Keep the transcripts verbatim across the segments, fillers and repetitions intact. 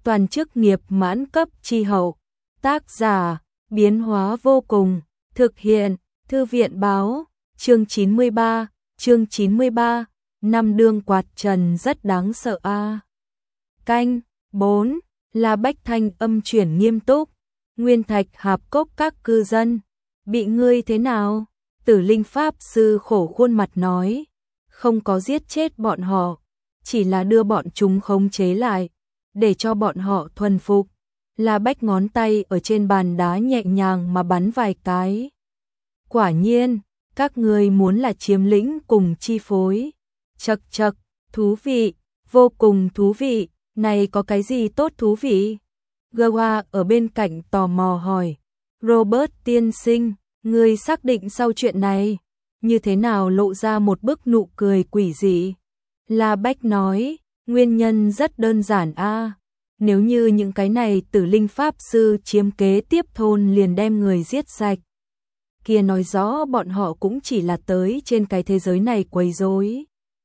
toàn chức nghiệp mãn cấp chi hậu. Tác giả, biến hóa vô cùng, thực hiện, Thư viện báo, chương chín mươi ba, chương chín mươi ba, năm đương quạt trần rất đáng sợ a. À. Canh, bốn, là Bách thanh âm chuyển nghiêm túc, Nguyên Thạch Hạp Cốc các cư dân, bị ngươi thế nào? Tử Linh Pháp Sư khổ khuôn mặt nói, không có giết chết bọn họ, chỉ là đưa bọn chúng khống chế lại, để cho bọn họ thuần phục. Là Bách ngón tay ở trên bàn đá nhẹ nhàng mà bắn vài cái. Quả nhiên, các ngươi muốn là chiếm lĩnh cùng chi phối. Chậc chậc, thú vị, vô cùng thú vị, này có cái gì tốt thú vị? Gawa ở bên cạnh tò mò hỏi, Robert tiên sinh, ngươi xác định sau chuyện này, như thế nào lộ ra một bức nụ cười quỷ dị? La Bách nói, nguyên nhân rất đơn giản a. À. Nếu như những cái này Tử Linh Pháp Sư chiếm kế tiếp thôn liền đem người giết sạch, kia nói rõ bọn họ cũng chỉ là tới trên cái thế giới này quấy rối.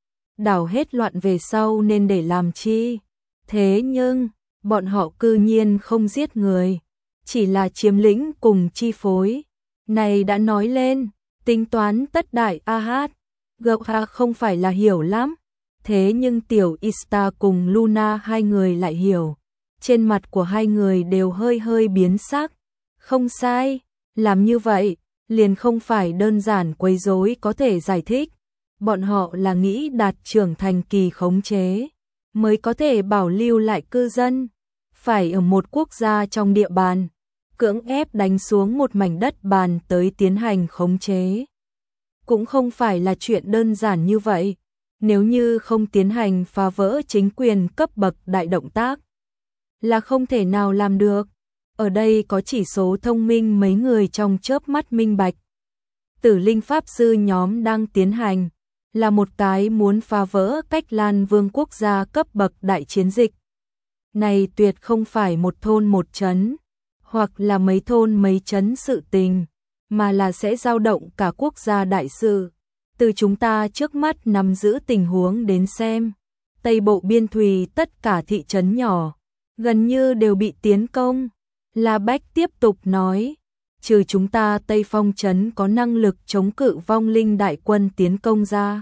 Đảo hết loạn về sau nên để làm chi? Thế nhưng, bọn họ cư nhiên không giết người, chỉ là chiếm lĩnh cùng chi phối. Này đã nói lên, tính toán tất đại a hát. Gawa không phải là hiểu lắm, thế nhưng tiểu Ista cùng Luna hai người lại hiểu. Trên mặt của hai người đều hơi hơi biến sắc. Không sai, làm như vậy, liền không phải đơn giản quấy rối có thể giải thích. Bọn họ là nghĩ đạt trưởng thành kỳ khống chế, mới có thể bảo lưu lại cư dân. Phải ở một quốc gia trong địa bàn, cưỡng ép đánh xuống một mảnh đất bàn tới tiến hành khống chế. Cũng không phải là chuyện đơn giản như vậy. Nếu như không tiến hành phá vỡ chính quyền cấp bậc đại động tác, là không thể nào làm được. Ở đây có chỉ số thông minh mấy người trong chớp mắt minh bạch. Tử Linh Pháp Sư nhóm đang tiến hành, là một cái muốn phá vỡ Cách Lan Vương quốc gia cấp bậc đại chiến dịch. Này tuyệt không phải một thôn một trấn, hoặc là mấy thôn mấy trấn sự tình, mà là sẽ dao động cả quốc gia đại sự. Từ chúng ta trước mắt nắm giữ tình huống đến xem, Tây Bộ Biên Thùy tất cả thị trấn nhỏ, gần như đều bị tiến công. La Bách tiếp tục nói, trừ chúng ta Tây Phong trấn có năng lực chống cự vong linh đại quân tiến công ra.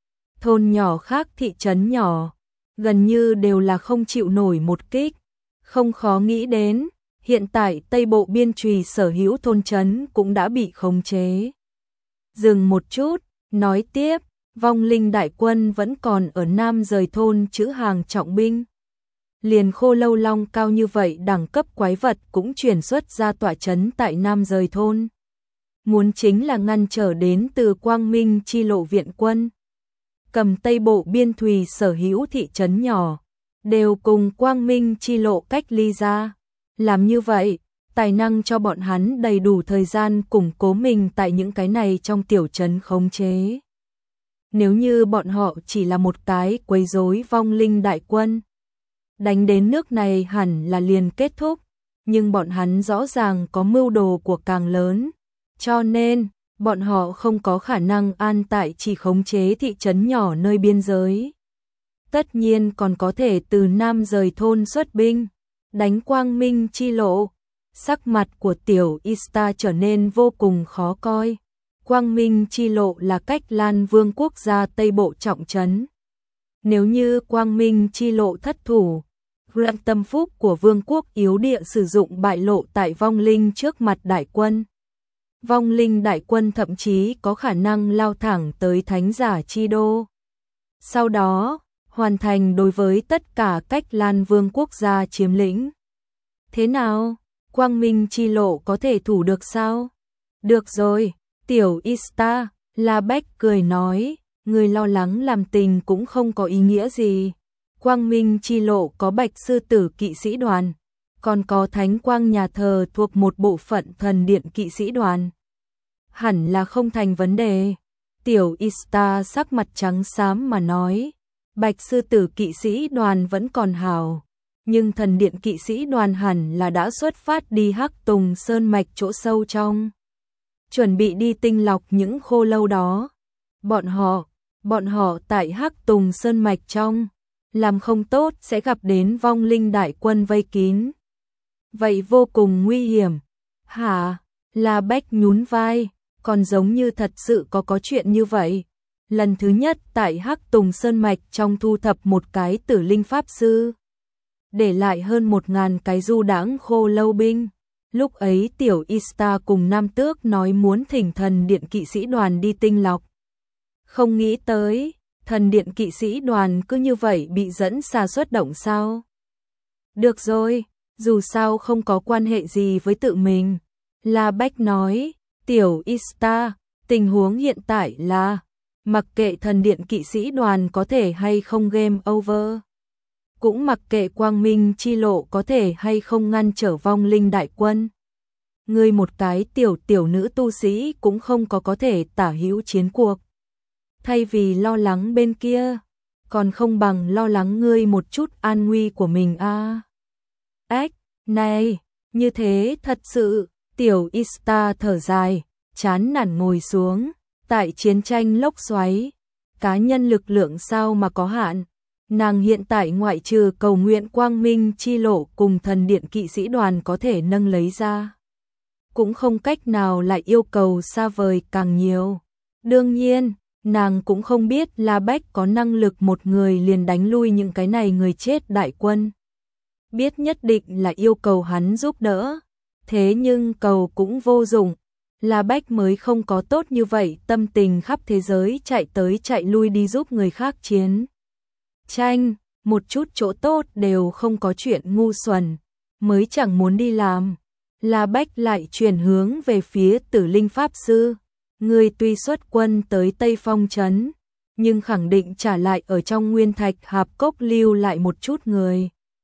Thôn nhỏ khác thị trấn nhỏ, gần như đều là không chịu nổi một kích. Không khó nghĩ đến, hiện tại Tây Bộ Biên Thùy sở hữu thôn trấn cũng đã bị khống chế. Dừng một chút, nói tiếp, vong linh đại quân vẫn còn ở Nam rời thôn trữ hàng trọng binh. Liền Khô Lâu Long cao như vậy đẳng cấp quái vật cũng chuyển xuất ra tọa trấn tại Nam rời thôn. Muốn chính là ngăn trở đến từ Quang Minh chi lộ viện quân. Cầm Tây Bộ Biên Thùy sở hữu thị trấn nhỏ, đều cùng Quang Minh chi lộ cách ly ra. Làm như vậy, tài năng cho bọn hắn đầy đủ thời gian củng cố mình tại những cái này trong tiểu trấn khống chế. Nếu như bọn họ chỉ là một cái quấy rối vong linh đại quân, đánh đến nước này hẳn là liền kết thúc, nhưng bọn hắn rõ ràng có mưu đồ của càng lớn, cho nên bọn họ không có khả năng an tại chỉ khống chế thị trấn nhỏ nơi biên giới. Tất nhiên còn có thể từ Nam rời thôn xuất binh, đánh Quang Minh chi lộ. Sắc mặt của tiểu Ista trở nên vô cùng khó coi. Quang Minh chi lộ là Cách Lan Vương quốc gia Tây Bộ trọng trấn. Nếu như Quang Minh chi lộ thất thủ, Grand tâm phúc của vương quốc yếu địa sử dụng bại lộ tại vong linh trước mặt đại quân. Vong linh đại quân thậm chí có khả năng lao thẳng tới thánh giả chi đô. Sau đó, hoàn thành đối với tất cả Cách Lan Vương quốc gia chiếm lĩnh. Thế nào? Quang Minh chi lộ có thể thủ được sao? Được rồi, tiểu Ista, La Bách cười nói, người lo lắng làm tình cũng không có ý nghĩa gì. Quang Minh chi lộ có Bạch Sư Tử kỵ sĩ đoàn, còn có Thánh Quang nhà thờ thuộc một bộ phận thần điện kỵ sĩ đoàn. Hẳn là không thành vấn đề. Tiểu Ista sắc mặt trắng xám mà nói, Bạch Sư Tử kỵ sĩ đoàn vẫn còn hào, nhưng thần điện kỵ sĩ đoàn hẳn là đã xuất phát đi Hắc Tùng Sơn mạch chỗ sâu trong, chuẩn bị đi tinh lọc những khô lâu đó. Bọn họ, bọn họ tại Hắc Tùng Sơn mạch trong, làm không tốt sẽ gặp đến vong linh đại quân vây kín. Vậy vô cùng nguy hiểm. Hả? La Bách nhún vai, còn giống như thật sự có có chuyện như vậy. Lần thứ nhất tại Hắc Tùng Sơn Mạch trong thu thập một cái tử linh pháp sư, để lại hơn một ngàn cái du đãng khô lâu binh. Lúc ấy tiểu Ista cùng Nam Tước nói muốn thỉnh thần điện kỵ sĩ đoàn đi tinh lọc. Không nghĩ tới, thần điện kỵ sĩ đoàn cứ như vậy bị dẫn xa xuất động sao? Được rồi, dù sao không có quan hệ gì với tự mình. La Bách nói, tiểu Ista, tình huống hiện tại là, mặc kệ thần điện kỵ sĩ đoàn có thể hay không game over, cũng mặc kệ quang minh chi lộ có thể hay không ngăn trở vong linh đại quân. Ngươi một cái tiểu tiểu nữ tu sĩ cũng không có có thể tả hữu chiến cuộc. Thay vì lo lắng bên kia, còn không bằng lo lắng ngươi một chút an nguy của mình a. À. Ếch, này, như thế thật sự, tiểu Ista thở dài, chán nản ngồi xuống, tại chiến tranh lốc xoáy, cá nhân lực lượng sao mà có hạn. Nàng hiện tại ngoại trừ cầu nguyện quang minh chi lộ cùng thần điện kỵ sĩ đoàn có thể nâng lấy ra, cũng không cách nào lại yêu cầu xa vời càng nhiều. Đương nhiên, nàng cũng không biết La Bách có năng lực một người liền đánh lui những cái này người chết đại quân. Biết nhất định là yêu cầu hắn giúp đỡ, thế nhưng cầu cũng vô dụng. La Bách mới không có tốt như vậy tâm tình khắp thế giới chạy tới chạy lui đi giúp người khác chiến tranh, một chút chỗ tốt đều không có, chuyện ngu xuẩn, mới chẳng muốn đi làm. La Bách lại chuyển hướng về phía Tử Linh Pháp Sư. Người tuy xuất quân tới Tây Phong Trấn, nhưng khẳng định trả lại ở trong Nguyên Thạch Hạp Cốc lưu lại một chút người.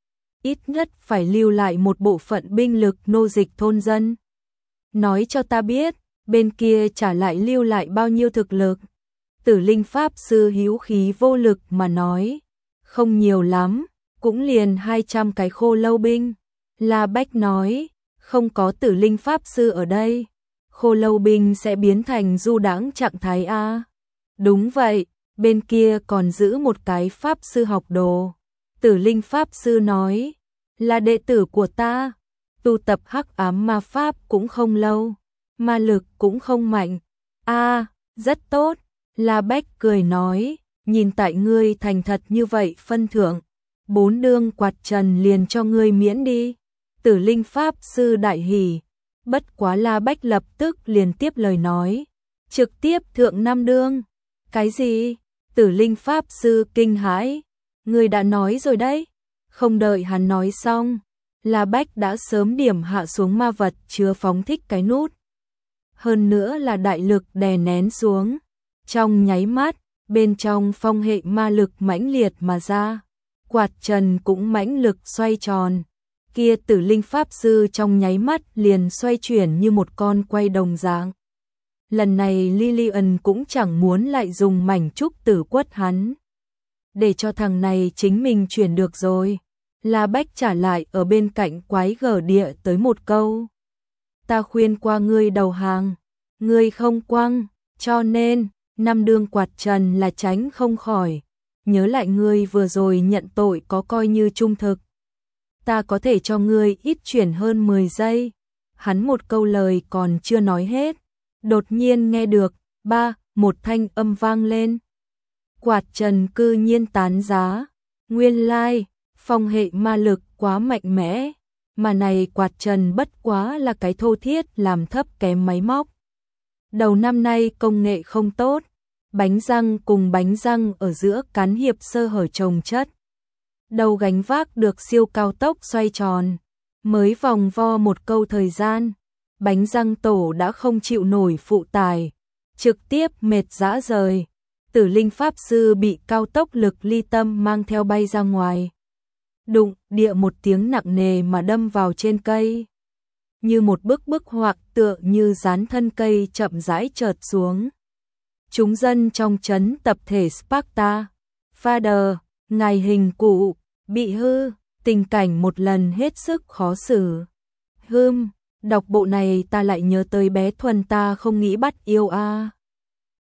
Ít nhất phải lưu lại một bộ phận binh lực nô dịch thôn dân. Nói cho ta biết, bên kia trả lại lưu lại bao nhiêu thực lực. Tử Linh Pháp Sư hữu khí vô lực mà nói, không nhiều lắm, cũng liền hai trăm cái khô lâu binh. La Bách nói, không có Tử Linh Pháp Sư ở đây, khô lâu binh sẽ biến thành du đãng trạng thái a. Đúng vậy, bên kia còn giữ một cái Pháp Sư học đồ. Tử Linh Pháp Sư nói, là đệ tử của ta, tu tập hắc ám ma pháp cũng không lâu, ma lực cũng không mạnh. A, rất tốt. La Bách cười nói, nhìn tại ngươi thành thật như vậy phân thưởng, bốn đương quạt trần liền cho ngươi miễn đi. Tử Linh Pháp Sư đại hỉ, bất quá La Bách lập tức liền tiếp lời nói, trực tiếp thượng năm đương. Cái gì? Tử Linh Pháp Sư kinh hãi, ngươi đã nói rồi đấy. Không đợi hắn nói xong, La Bách đã sớm điểm hạ xuống ma vật chứa phóng thích cái nút. Hơn nữa là đại lực đè nén xuống. Trong nháy mắt, bên trong phong hệ ma lực mãnh liệt mà ra. Quạt trần cũng mãnh lực xoay tròn. Kia Tử Linh Pháp Sư trong nháy mắt liền xoay chuyển như một con quay đồng dạng. Lần này Lillian cũng chẳng muốn lại dùng mảnh trúc tử quất hắn. Để cho thằng này chính mình chuyển được rồi. La Bách trả lại ở bên cạnh quái gở địa tới một câu. Ta khuyên qua ngươi đầu hàng, ngươi không quăng, cho nên, năm đương quạt trần là tránh không khỏi. Nhớ lại ngươi vừa rồi nhận tội có coi như trung thực. Ta có thể cho ngươi ít chuyển hơn mười giây. Hắn một câu lời còn chưa nói hết. Đột nhiên nghe được, ba, một thanh âm vang lên. Quạt trần cư nhiên tán giá. Nguyên lai, phong hệ ma lực quá mạnh mẽ. Mà này quạt trần bất quá là cái thô thiết làm thấp kém máy móc. Đầu năm nay công nghệ không tốt. Bánh răng cùng bánh răng ở giữa cán hiệp sơ hở chồng chất. Đầu gánh vác được siêu cao tốc xoay tròn. Mới vòng vo một câu thời gian, bánh răng tổ đã không chịu nổi phụ tải, trực tiếp mệt rã rời. Tử Linh Pháp Sư bị cao tốc lực ly tâm mang theo bay ra ngoài. Đụng địa một tiếng nặng nề mà đâm vào trên cây. Như một bức bức họa tựa như dán thân cây chậm rãi chợt xuống. Chúng dân trong trấn tập thể Sparta, Father, ngài hình cụ, bị hư, tình cảnh một lần hết sức khó xử. Hưm, đọc bộ này ta lại nhớ tới bé Thuần ta không nghĩ bắt yêu a. À.